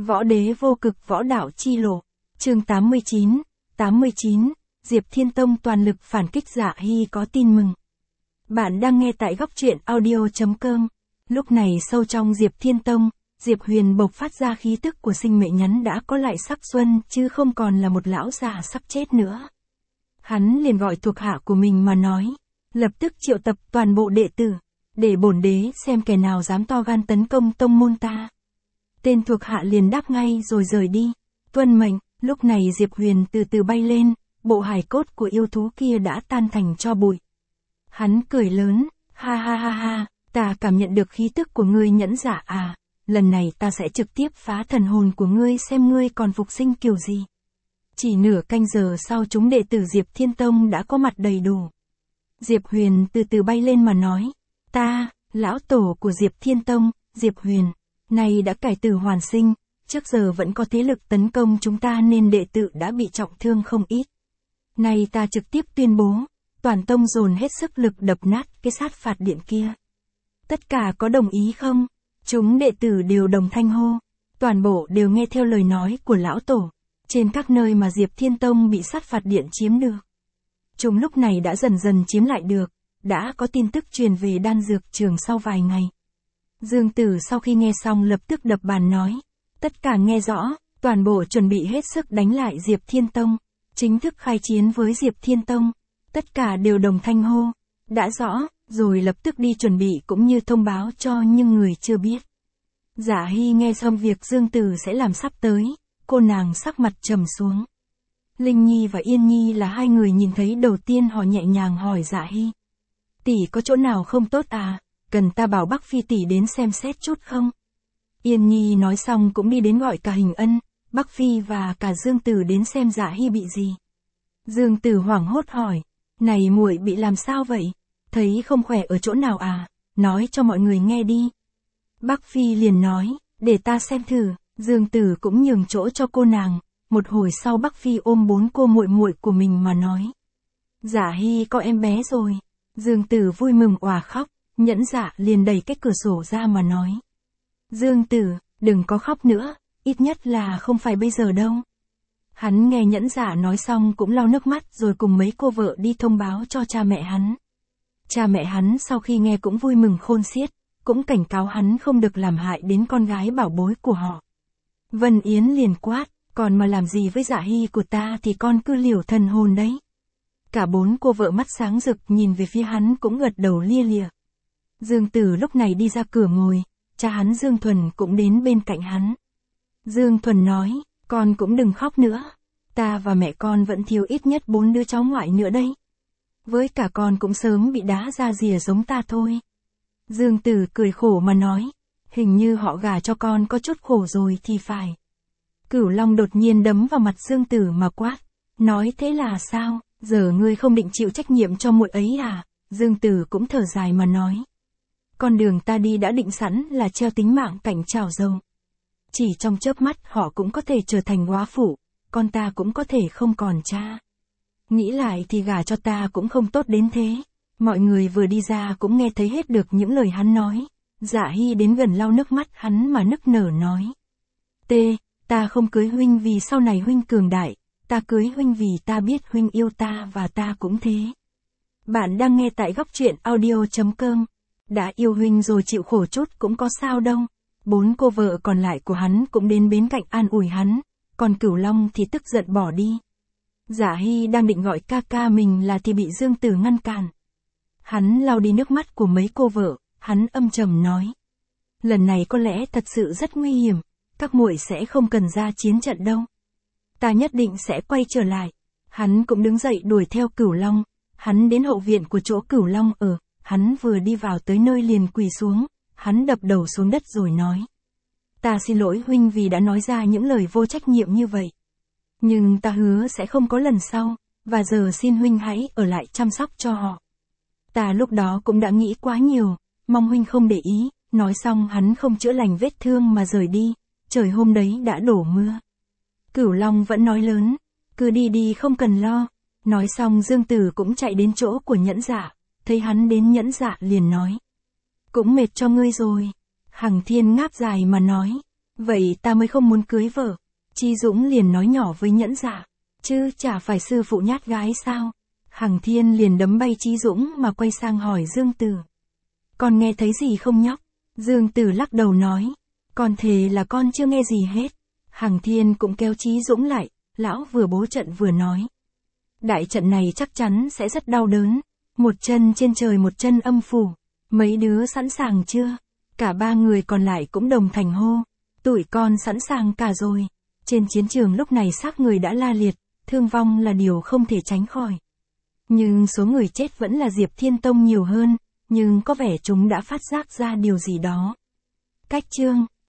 Võ đế vô cực võ đạo chi lộ. Chương 89, Diệp Thiên Tông toàn lực phản kích Dạ Hy có tin mừng. Bạn đang nghe tại góc truyện audio.com. Lúc này sâu trong Diệp Thiên Tông, Diệp Huyền bộc phát ra khí tức của sinh mệnh nhắn đã có lại sắc xuân chứ không còn là một lão già sắp chết nữa. Hắn liền gọi thuộc hạ của mình mà nói, lập tức triệu tập toàn bộ đệ tử, để bổn đế xem kẻ nào dám to gan tấn công tông môn ta. Tên thuộc hạ liền đáp ngay rồi rời đi. Tuân mệnh. Lúc này Diệp Huyền từ từ bay lên, bộ hài cốt của yêu thú kia đã tan thành tro bụi. Hắn cười lớn, ha ha ha ha, ta cảm nhận được khí tức của ngươi nhẫn giả à, lần này ta sẽ trực tiếp phá thần hồn của ngươi xem ngươi còn phục sinh kiểu gì. Chỉ nửa canh giờ sau chúng đệ tử Diệp Thiên Tông đã có mặt đầy đủ. Diệp Huyền từ từ bay lên mà nói, ta, lão tổ của Diệp Thiên Tông, Diệp Huyền, nay đã cải tử hoàn sinh. Trước giờ vẫn có thế lực tấn công chúng ta nên đệ tử đã bị trọng thương không ít. Nay ta trực tiếp tuyên bố, toàn tông dồn hết sức lực đập nát cái sát phạt điện kia. Tất cả có đồng ý không? Chúng đệ tử đều đồng thanh hô. Toàn bộ đều nghe theo lời nói của lão tổ. Trên các nơi mà Diệp Thiên Tông bị sát phạt điện chiếm được, chúng lúc này đã dần dần chiếm lại được. Đã có tin tức truyền về đan dược trường sau vài ngày. Dương Tử sau khi nghe xong lập tức đập bàn nói. Tất cả nghe rõ, toàn bộ chuẩn bị hết sức đánh lại Diệp Thiên Tông, chính thức khai chiến với Diệp Thiên Tông. Tất cả đều đồng thanh hô, đã rõ, rồi lập tức đi chuẩn bị cũng như thông báo cho những người chưa biết. Dạ Hy nghe xong việc Dương Tử sẽ làm sắp tới, cô nàng sắc mặt trầm xuống. Linh Nhi và Yên Nhi là hai người nhìn thấy đầu tiên họ nhẹ nhàng hỏi Dạ Hy. Tỷ có chỗ nào không tốt à, cần ta bảo Bắc Phi tỷ đến xem xét chút không? Yên Nhi nói xong cũng đi đến gọi cả Hình Ân, Bắc Phi và cả Dương Tử đến xem Dạ Hy bị gì. Dương Tử hoảng hốt hỏi, này muội bị làm sao vậy? Thấy không khỏe ở chỗ nào à? Nói cho mọi người nghe đi. Bắc Phi liền nói, để ta xem thử. Dương Tử cũng nhường chỗ cho cô nàng. Một hồi sau Bắc Phi ôm bốn cô muội muội của mình mà nói, Dạ Hy có em bé rồi. Dương Tử vui mừng òa khóc. Nhẫn Dạ liền đẩy cái cửa sổ ra mà nói, Dương Tử, đừng có khóc nữa, ít nhất là không phải bây giờ đâu. Hắn nghe Nhẫn Dạ nói xong cũng lau nước mắt rồi cùng mấy cô vợ đi thông báo cho cha mẹ hắn. Cha mẹ hắn sau khi nghe cũng vui mừng khôn xiết, cũng cảnh cáo hắn không được làm hại đến con gái bảo bối của họ. Vân Yến liền quát, còn mà làm gì với Dạ Hy của ta thì con cứ liều thần hồn đấy. Cả bốn cô vợ mắt sáng rực nhìn về phía hắn cũng gật đầu lia lịa. Dương Tử lúc này đi ra cửa ngồi. Cha hắn Dương Thuần cũng đến bên cạnh hắn. Dương Thuần nói, con cũng đừng khóc nữa. Ta và mẹ con vẫn thiếu ít nhất 4 đứa cháu ngoại nữa đây. Với cả con cũng sớm bị đá ra rìa giống ta thôi. Dương Tử cười khổ mà nói, hình như họ gả cho con có chút khổ rồi thì phải. Cửu Long đột nhiên đấm vào mặt Dương Tử mà quát, nói thế là sao, giờ ngươi không định chịu trách nhiệm cho muội ấy à? Dương Tử cũng thở dài mà nói, con đường ta đi đã định sẵn là treo tính mạng cạnh chảo dầu. Chỉ trong chớp mắt họ cũng có thể trở thành góa phụ, con ta cũng có thể không còn cha. Nghĩ lại thì gả cho ta cũng không tốt đến thế. Mọi người vừa đi ra cũng nghe thấy hết được những lời hắn nói. Dạ Hy đến gần lau nước mắt hắn mà nức nở nói, ta không cưới huynh vì sau này huynh cường đại, ta cưới huynh vì ta biết huynh yêu ta và ta cũng thế. Bạn đang nghe tại góc truyện audio.com. Đã yêu huynh rồi chịu khổ chút cũng có sao đâu. 4 cô vợ còn lại của hắn cũng đến bên cạnh an ủi hắn, còn Cửu Long thì tức giận bỏ đi. Dạ Hy đang định gọi ca ca mình là thì bị Dương Tử ngăn cản. Hắn lau đi nước mắt của mấy cô vợ, hắn âm trầm nói, lần này có lẽ thật sự rất nguy hiểm, các muội sẽ không cần ra chiến trận đâu. Ta nhất định sẽ quay trở lại. Hắn cũng đứng dậy đuổi theo Cửu Long, hắn đến hậu viện của chỗ Cửu Long ở. Hắn vừa đi vào tới nơi liền quỳ xuống, hắn đập đầu xuống đất rồi nói, ta xin lỗi huynh vì đã nói ra những lời vô trách nhiệm như vậy. Nhưng ta hứa sẽ không có lần sau, và giờ xin huynh hãy ở lại chăm sóc cho họ. Ta lúc đó cũng đã nghĩ quá nhiều, mong huynh không để ý. Nói xong hắn không chữa lành vết thương mà rời đi, trời hôm đấy đã đổ mưa. Cửu Long vẫn nói lớn, cứ đi đi không cần lo. Nói xong Dương Tử cũng chạy đến chỗ của Nhẫn Dạ. Thấy hắn đến Nhẫn Dạ liền nói, cũng mệt cho ngươi rồi. Hằng Thiên ngáp dài mà nói, Vậy ta mới không muốn cưới vợ. Chi Dũng liền nói nhỏ với Nhẫn Dạ. Chứ chả phải sư phụ nhát gái sao? Hằng Thiên liền đấm bay Chi Dũng mà quay sang hỏi Dương Tử. Con nghe thấy gì không nhóc? Dương Tử lắc đầu nói. Con thề là con chưa nghe gì hết. Hằng Thiên cũng kéo Chí Dũng lại, lão vừa bố trận vừa nói. Đại trận này chắc chắn sẽ rất đau đớn. Một chân trên trời một chân âm phủ. Mấy đứa sẵn sàng chưa? Cả ba người còn lại cũng đồng thanh hô. Tụi con sẵn sàng cả rồi. Trên chiến trường lúc này xác người đã la liệt, thương vong là điều không thể tránh khỏi. Nhưng số người chết vẫn là Diệp Thiên Tông nhiều hơn, nhưng có vẻ chúng đã phát giác ra điều gì đó. Cách chương